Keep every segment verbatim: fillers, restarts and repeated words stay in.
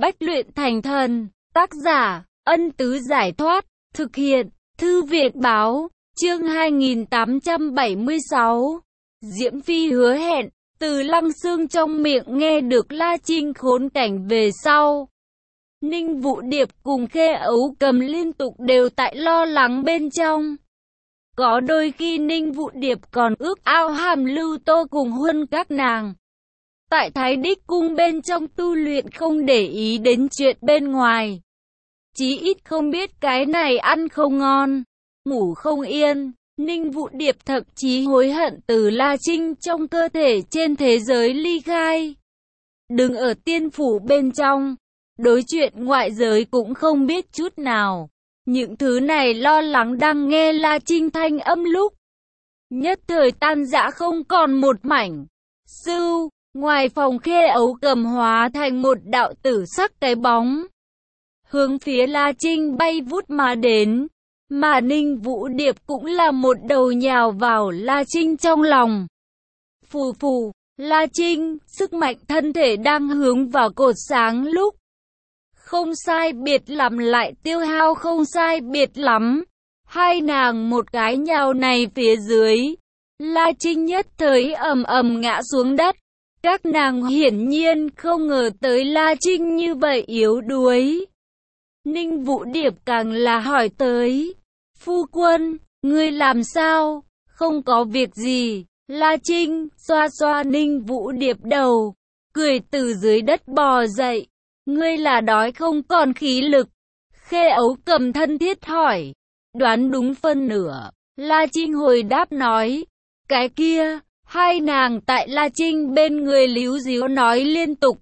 Bách luyện thành thần, tác giả, Ân Tứ Giải Thoát, thực hiện, Thư Viện Báo, chương hai nghìn tám trăm bảy mươi sáu. Diễm Phi hứa hẹn, từ Lăng Xương trong miệng nghe được La Trinh khốn cảnh về sau. Ninh Vũ Điệp cùng Khê Ấu Cầm liên tục đều tại lo lắng bên trong. Có đôi khi Ninh Vũ Điệp còn ước ao Hàm Lưu Tô cùng Huân các nàng tại Thái Đích Cung bên trong tu luyện, không để ý đến chuyện bên ngoài. Chí ít không biết cái này ăn không ngon, ngủ không yên. Ninh Vũ Điệp thậm chí hối hận từ La Trinh trong cơ thể trên thế giới ly khai. Đừng ở tiên phủ bên trong, đối chuyện ngoại giới cũng không biết chút nào. Những thứ này lo lắng đang nghe La Trinh thanh âm lúc nhất thời tan rã không còn một mảnh. Sưu, ngoài phòng Khê Ấu Cầm hóa thành một đạo tử sắc cái bóng, hướng phía La Trinh bay vút mà đến. Mà Ninh Vũ Điệp cũng là một đầu nhào vào La Trinh trong lòng. Phù phù, La Trinh, sức mạnh thân thể đang hướng vào cột sáng lúc không sai biệt lắm lại tiêu hao không sai biệt lắm. Hai nàng một cái nhào này phía dưới, La Trinh nhất thời ầm ầm ngã xuống đất. Các nàng hiển nhiên không ngờ tới La Trinh như vậy yếu đuối. Ninh Vũ Điệp càng là hỏi tới, phu quân, ngươi làm sao? Không có việc gì. La Trinh xoa xoa Ninh Vũ Điệp đầu, cười từ dưới đất bò dậy. Ngươi là đói không còn khí lực? Khê Ấu Cầm thân thiết hỏi. Đoán đúng phân nửa. La Trinh hồi đáp nói. Cái kia, hai nàng tại La Trinh bên người líu díu nói liên tục.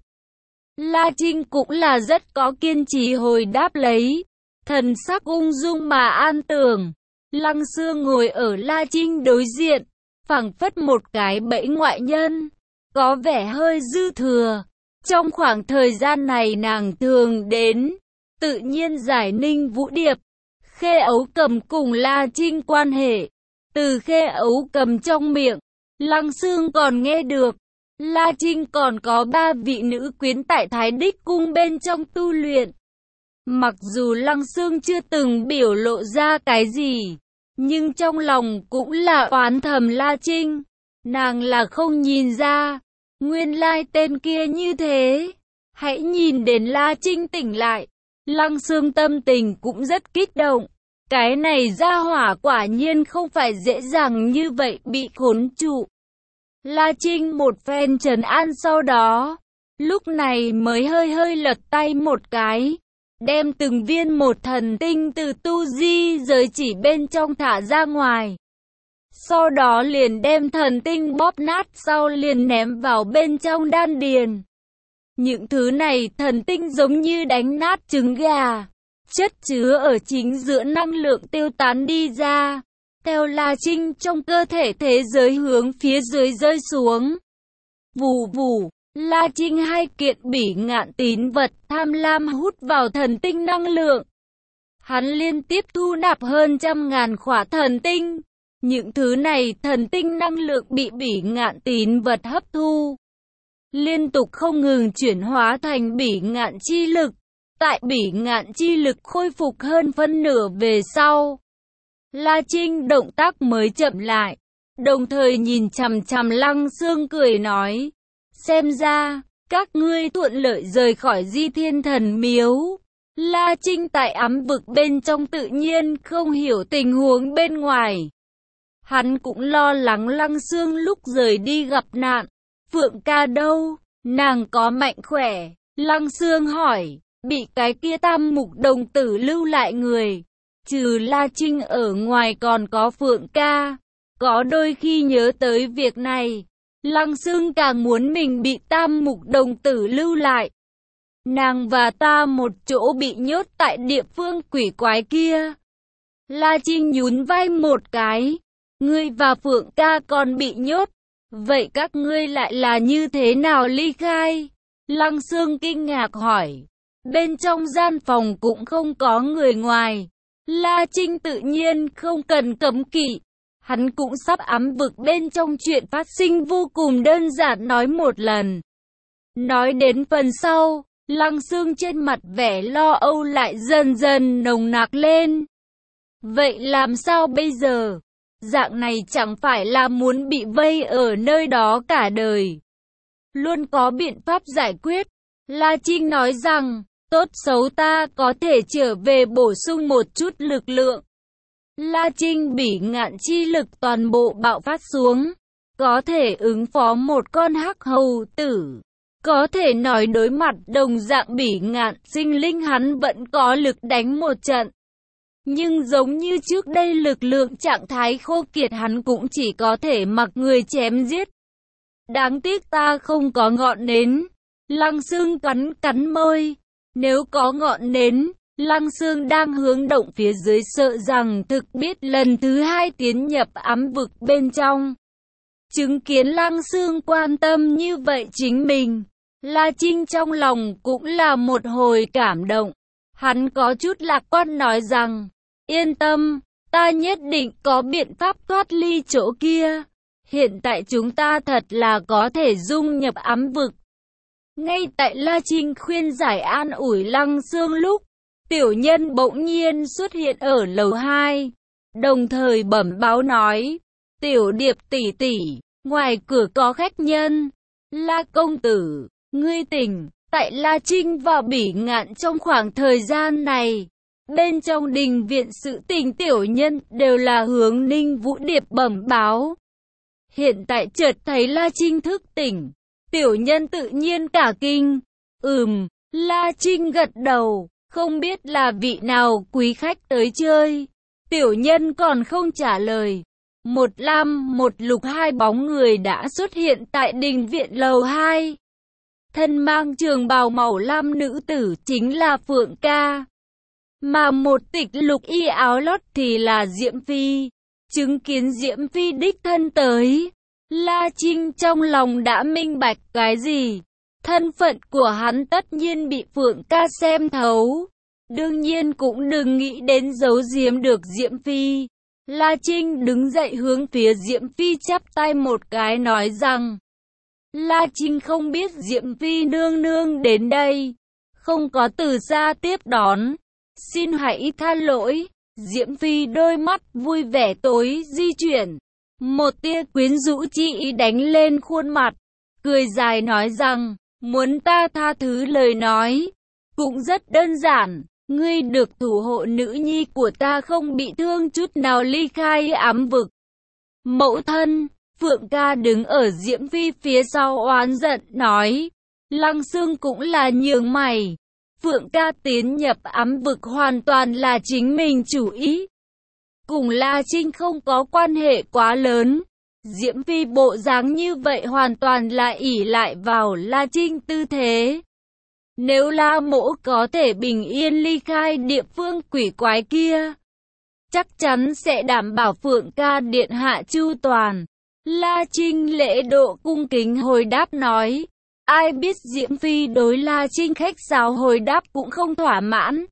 La Trinh cũng là rất có kiên trì hồi đáp lấy. Thần sắc ung dung mà an tường. Lăng Xương ngồi ở La Trinh đối diện, phảng phất một cái bẫy ngoại nhân, có vẻ hơi dư thừa. Trong khoảng thời gian này nàng thường đến, tự nhiên giải Ninh Vũ Điệp, Khê Ấu Cầm cùng La Trinh quan hệ. Từ Khê Ấu Cầm trong miệng, Lăng Xương còn nghe được, La Trinh còn có ba vị nữ quyến tại Thái Đích Cung bên trong tu luyện. Mặc dù Lăng Xương chưa từng biểu lộ ra cái gì, nhưng trong lòng cũng là oán thầm La Trinh. Nàng là không nhìn ra, nguyên lai tên kia như thế. Hãy nhìn đến La Trinh tỉnh lại, Lăng Xương tâm tình cũng rất kích động. Cái này ra hỏa quả nhiên không phải dễ dàng như vậy bị khốn trụ. La Trinh một phen trấn an sau đó, lúc này mới hơi hơi lật tay một cái, đem từng viên một thần tinh từ tu di giới chỉ bên trong thả ra ngoài. Sau đó liền đem thần tinh bóp nát, sau liền ném vào bên trong đan điền. Những thứ này thần tinh giống như đánh nát trứng gà, chất chứa ở chính giữa năng lượng tiêu tán đi ra, theo La Trinh trong cơ thể thế giới hướng phía dưới rơi xuống. Vù vù, La Trinh hai kiện bỉ ngạn tín vật tham lam hút vào thần tinh năng lượng. Hắn liên tiếp thu nạp hơn trăm ngàn khỏa thần tinh. Những thứ này thần tinh năng lượng bị bỉ ngạn tín vật hấp thu, liên tục không ngừng chuyển hóa thành bỉ ngạn chi lực. Tại bỉ ngạn chi lực khôi phục hơn phân nửa về sau, La Trinh động tác mới chậm lại, đồng thời nhìn chằm chằm Lăng Xương cười nói, xem ra, các ngươi thuận lợi rời khỏi Di Thiên Thần Miếu. La Trinh tại ám vực bên trong tự nhiên không hiểu tình huống bên ngoài. Hắn cũng lo lắng Lăng Xương lúc rời đi gặp nạn. Phượng ca đâu? Nàng có mạnh khỏe? Lăng Xương hỏi. Bị cái kia Tam Mục Đồng Tử lưu lại người, trừ La Trinh ở ngoài còn có Phượng ca. Có đôi khi nhớ tới việc này, Lăng Xương càng muốn mình bị Tam Mục Đồng Tử lưu lại. Nàng và ta một chỗ bị nhốt tại địa phương quỷ quái kia. La Trinh nhún vai một cái. Ngươi và Phượng ca còn bị nhốt, vậy các ngươi lại là như thế nào ly khai? Lăng Xương kinh ngạc hỏi. Bên trong gian phòng cũng không có người ngoài. La Trinh tự nhiên không cần cấm kỵ. Hắn cũng sắp ám vực bên trong chuyện phát sinh vô cùng đơn giản nói một lần. Nói đến phần sau, Lăng Xương trên mặt vẻ lo âu lại dần dần nồng nặc lên. Vậy làm sao bây giờ? Dạng này chẳng phải là muốn bị vây ở nơi đó cả đời. Luôn có biện pháp giải quyết. La Trinh nói rằng, tốt xấu ta có thể trở về bổ sung một chút lực lượng. La Trinh bỉ ngạn chi lực toàn bộ bạo phát xuống. Có thể ứng phó một con hắc hầu tử. Có thể nói đối mặt đồng dạng bỉ ngạn sinh linh hắn vẫn có lực đánh một trận. Nhưng giống như trước đây lực lượng trạng thái khô kiệt hắn cũng chỉ có thể mặc người chém giết. Đáng tiếc ta không có ngọn nến. Lăng Xương cắn cắn môi. Nếu có ngọn nến, Lăng Xương đang hướng động phía dưới sợ rằng thực biết lần thứ hai tiến nhập ám vực bên trong. Chứng kiến Lăng Xương quan tâm như vậy chính mình, La Trinh trong lòng cũng là một hồi cảm động. Hắn có chút lạc quan nói rằng, yên tâm, ta nhất định có biện pháp thoát ly chỗ kia. Hiện tại chúng ta thật là có thể dung nhập ám vực. Ngay tại La Trinh khuyên giải an ủi Lăng Xương lúc, tiểu nhân bỗng nhiên xuất hiện ở lầu hai. Đồng thời bẩm báo nói, tiểu điệp tỷ tỷ, ngoài cửa có khách nhân. La công tử, ngươi tỉnh. Tại La Trinh và Bỉ Ngạn trong khoảng thời gian này, bên trong đình viện sự tình tiểu nhân đều là hướng Ninh Vũ Điệp bẩm báo. Hiện tại chợt thấy La Trinh thức tỉnh, tiểu nhân tự nhiên cả kinh. Ừm, La Trinh gật đầu, không biết là vị nào quý khách tới chơi. Tiểu nhân còn không trả lời. Một lam một lục hai bóng người đã xuất hiện tại đình viện lầu hai. Thân mang trường bào màu lam nữ tử chính là Phượng Ca. Mà một tịch lục y áo lót thì là Diễm Phi. Chứng kiến Diễm Phi đích thân tới, La Trinh trong lòng đã minh bạch cái gì. Thân phận của hắn tất nhiên bị Phượng Ca xem thấu. Đương nhiên cũng đừng nghĩ đến giấu giếm được Diễm Phi. La Trinh đứng dậy hướng phía Diễm Phi chắp tay một cái nói rằng, La Trinh không biết Diễm Phi nương nương đến đây, không có từ xa tiếp đón, xin hãy tha lỗi. Diễm Phi đôi mắt vui vẻ tối di chuyển, một tia quyến rũ chi ý đánh lên khuôn mặt, cười dài nói rằng, muốn ta tha thứ lời nói, cũng rất đơn giản, ngươi được thủ hộ nữ nhi của ta không bị thương chút nào ly khai ám vực. Mẫu thân, Phượng Ca đứng ở Diễm Phi phía sau oán giận nói, Lăng Xương cũng là nhướng mày. Phượng Ca tiến nhập ám vực hoàn toàn là chính mình chủ ý. Cùng La Trinh không có quan hệ quá lớn. Diễm Phi bộ dáng như vậy hoàn toàn là ỷ lại vào La Trinh tư thế. Nếu La Mỗ có thể bình yên ly khai địa phương quỷ quái kia, chắc chắn sẽ đảm bảo Phượng Ca điện hạ chu toàn. La Trinh lễ độ cung kính hồi đáp nói. Ai biết Diễm Phi đối La Trinh khách sáo hồi đáp cũng không thỏa mãn.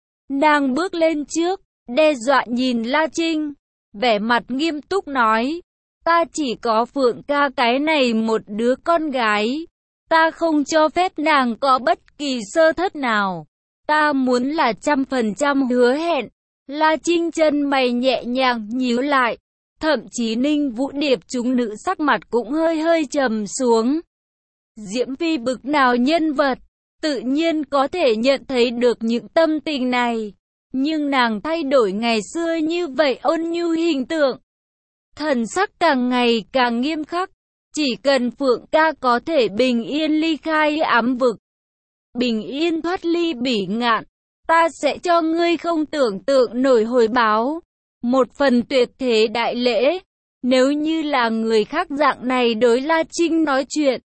Nàng bước lên trước, đe dọa nhìn La Trinh, vẻ mặt nghiêm túc nói, ta chỉ có Phượng Ca cái này một đứa con gái, ta không cho phép nàng có bất kỳ sơ thất nào, ta muốn là trăm phần trăm hứa hẹn. La Trinh chân mày nhẹ nhàng nhíu lại, thậm chí Ninh Vũ Điệp chúng nữ sắc mặt cũng hơi hơi trầm xuống. Diễm Phi bực nào nhân vật, tự nhiên có thể nhận thấy được những tâm tình này. Nhưng nàng thay đổi ngày xưa như vậy ôn nhu hình tượng. Thần sắc càng ngày càng nghiêm khắc. Chỉ cần Phượng Ca có thể bình yên ly khai ám vực, bình yên thoát ly Bỉ Ngạn, ta sẽ cho ngươi không tưởng tượng nổi hồi báo. Một phần tuyệt thế đại lễ. Nếu như là người khác dạng này đối La Trinh nói chuyện,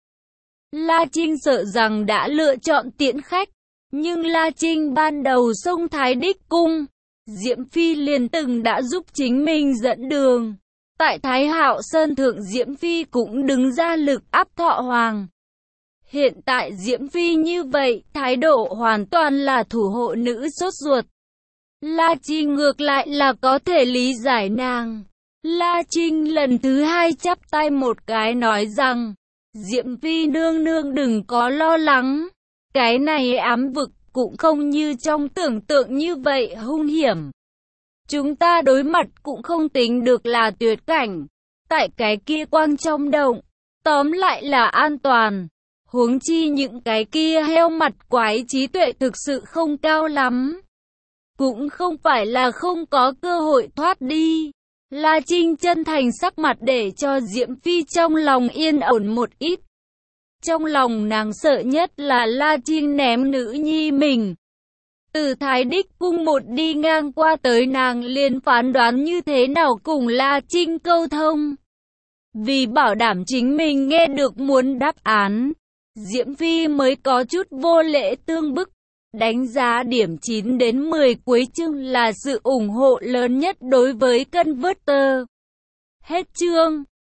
La Trinh sợ rằng đã lựa chọn tiễn khách, nhưng La Trinh ban đầu xông Thái Đích Cung, Diễm Phi liền từng đã giúp chính mình dẫn đường. Tại Thái Hạo Sơn Thượng Diễm Phi cũng đứng ra lực áp Thọ Hoàng. Hiện tại Diễm Phi như vậy, thái độ hoàn toàn là thủ hộ nữ sốt ruột. La Trinh ngược lại là có thể lý giải nàng. La Trinh lần thứ hai chắp tay một cái nói rằng, Diễm Phi nương nương đừng có lo lắng. Cái này ám vực cũng không như trong tưởng tượng như vậy hung hiểm. Chúng ta đối mặt cũng không tính được là tuyệt cảnh. Tại cái kia quang trong động, tóm lại là an toàn. Huống chi những cái kia heo mặt quái trí tuệ thực sự không cao lắm. Cũng không phải là không có cơ hội thoát đi. La Trinh chân thành sắc mặt để cho Diễm Phi trong lòng yên ổn một ít. Trong lòng nàng sợ nhất là La Trinh ném nữ nhi mình. Từ Thái Đích Cung một đi ngang qua tới nàng liền phán đoán như thế nào cùng La Trinh câu thông. Vì bảo đảm chính mình nghe được muốn đáp án, Diễm Phi mới có chút vô lễ tương bức. Đánh giá điểm chín đến mười cuối chương là sự ủng hộ lớn nhất đối với Converter. Hết chương.